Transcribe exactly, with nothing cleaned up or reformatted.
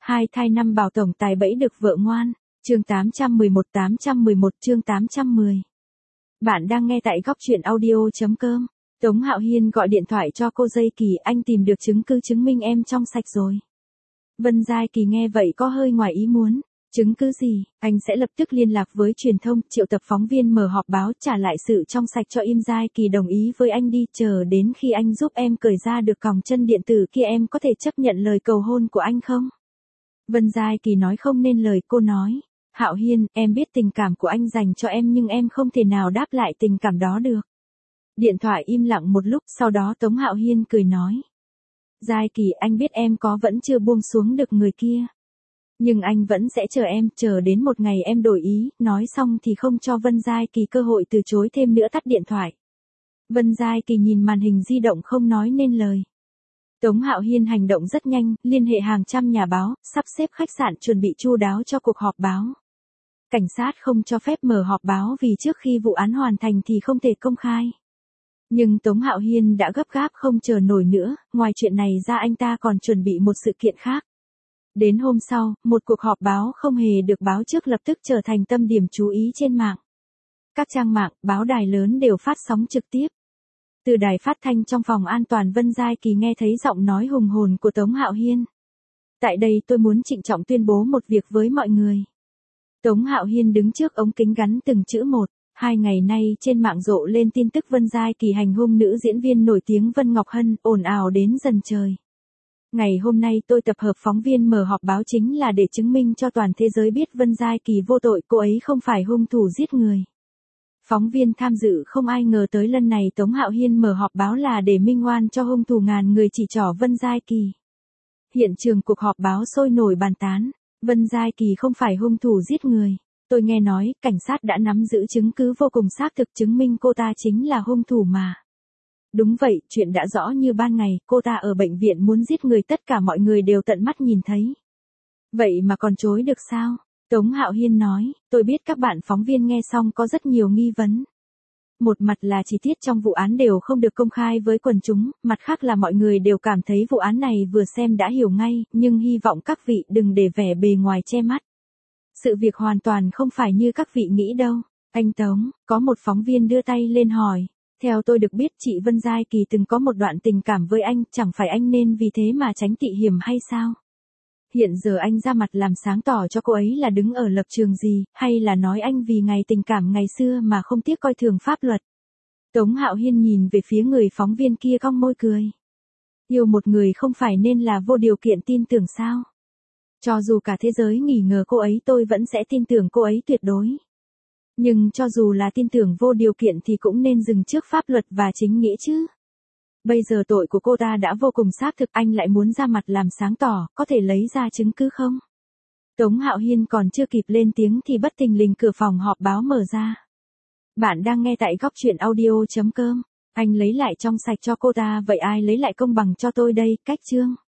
Hai thai năm bảo tổng tài bẫy được vợ ngoan. Chương tám trăm mười một tám trăm mười một chương tám trăm mười. Bạn đang nghe tại góc truyện audio.com. Tống Hạo Hiên gọi điện thoại cho cô Dây Kỳ, anh tìm được chứng cứ chứng minh em trong sạch rồi. Vân Giai Kỳ nghe vậy có hơi ngoài ý muốn. Chứng cứ gì? Anh sẽ lập tức liên lạc với truyền thông, triệu tập phóng viên mở họp báo trả lại sự trong sạch cho Im. Giai Kỳ đồng ý với anh đi, chờ đến khi anh giúp em cởi ra được còng chân điện tử kia em có thể chấp nhận lời cầu hôn của anh không? Vân Giai Kỳ nói không nên lời, cô nói. Hạo Hiên, em biết tình cảm của anh dành cho em nhưng em không thể nào đáp lại tình cảm đó được. Điện thoại im lặng một lúc, sau đó Tống Hạo Hiên cười nói. Giai Kỳ, anh biết em có vẫn chưa buông xuống được người kia. Nhưng anh vẫn sẽ chờ em, chờ đến một ngày em đổi ý, nói xong thì không cho Vân Giai Kỳ cơ hội từ chối thêm nữa, tắt điện thoại. Vân Giai Kỳ nhìn màn hình di động không nói nên lời. Tống Hạo Hiên hành động rất nhanh, liên hệ hàng trăm nhà báo, sắp xếp khách sạn chuẩn bị chu đáo cho cuộc họp báo. Cảnh sát không cho phép mở họp báo vì trước khi vụ án hoàn thành thì không thể công khai. Nhưng Tống Hạo Hiên đã gấp gáp không chờ nổi nữa, ngoài chuyện này ra anh ta còn chuẩn bị một sự kiện khác. Đến hôm sau, một cuộc họp báo không hề được báo trước lập tức trở thành tâm điểm chú ý trên mạng. Các trang mạng, báo đài lớn đều phát sóng trực tiếp. Từ đài phát thanh trong phòng an toàn, Vân Giai Kỳ nghe thấy giọng nói hùng hồn của Tống Hạo Hiên. Tại đây tôi muốn trịnh trọng tuyên bố một việc với mọi người. Tống Hạo Hiên đứng trước ống kính gắn từng chữ một. Hai ngày nay trên mạng rộ lên tin tức Vân Giai Kỳ hành hung nữ diễn viên nổi tiếng Vân Ngọc Hân, ồn ào đến dần trời. Ngày hôm nay tôi tập hợp phóng viên mở họp báo chính là để chứng minh cho toàn thế giới biết Vân Giai Kỳ vô tội, cô ấy không phải hung thủ giết người. Phóng viên tham dự không ai ngờ tới lần này Tống Hạo Hiên mở họp báo là để minh oan cho hung thủ ngàn người chỉ trỏ Vân Giai Kỳ. Hiện trường cuộc họp báo sôi nổi bàn tán, Vân Giai Kỳ không phải hung thủ giết người. Tôi nghe nói, cảnh sát đã nắm giữ chứng cứ vô cùng xác thực chứng minh cô ta chính là hung thủ mà. Đúng vậy, chuyện đã rõ như ban ngày, cô ta ở bệnh viện muốn giết người, tất cả mọi người đều tận mắt nhìn thấy. Vậy mà còn chối được sao? Tống Hạo Hiên nói, tôi biết các bạn phóng viên nghe xong có rất nhiều nghi vấn. Một mặt là chi tiết trong vụ án đều không được công khai với quần chúng, mặt khác là mọi người đều cảm thấy vụ án này vừa xem đã hiểu ngay, nhưng hy vọng các vị đừng để vẻ bề ngoài che mắt. Sự việc hoàn toàn không phải như các vị nghĩ đâu. Anh Tống, có một phóng viên đưa tay lên hỏi. Theo tôi được biết chị Vân Giai Kỳ từng có một đoạn tình cảm với anh, chẳng phải anh nên vì thế mà tránh tị hiểm hay sao? Hiện giờ anh ra mặt làm sáng tỏ cho cô ấy là đứng ở lập trường gì, hay là nói anh vì ngày tình cảm ngày xưa mà không tiếc coi thường pháp luật? Tống Hạo Hiên nhìn về phía người phóng viên kia cong môi cười. Yêu một người không phải nên là vô điều kiện tin tưởng sao? Cho dù cả thế giới nghi ngờ cô ấy tôi vẫn sẽ tin tưởng cô ấy tuyệt đối. Nhưng cho dù là tin tưởng vô điều kiện thì cũng nên dừng trước pháp luật và chính nghĩa chứ. Bây giờ tội của cô ta đã vô cùng xác thực, anh lại muốn ra mặt làm sáng tỏ, có thể lấy ra chứng cứ không? Tống Hạo Hiên còn chưa kịp lên tiếng thì bất thình lình cửa phòng họp báo mở ra. Bạn đang nghe tại góc truyện audio.com. Anh lấy lại trong sạch cho cô ta, vậy ai lấy lại công bằng cho tôi đây? Cách chương.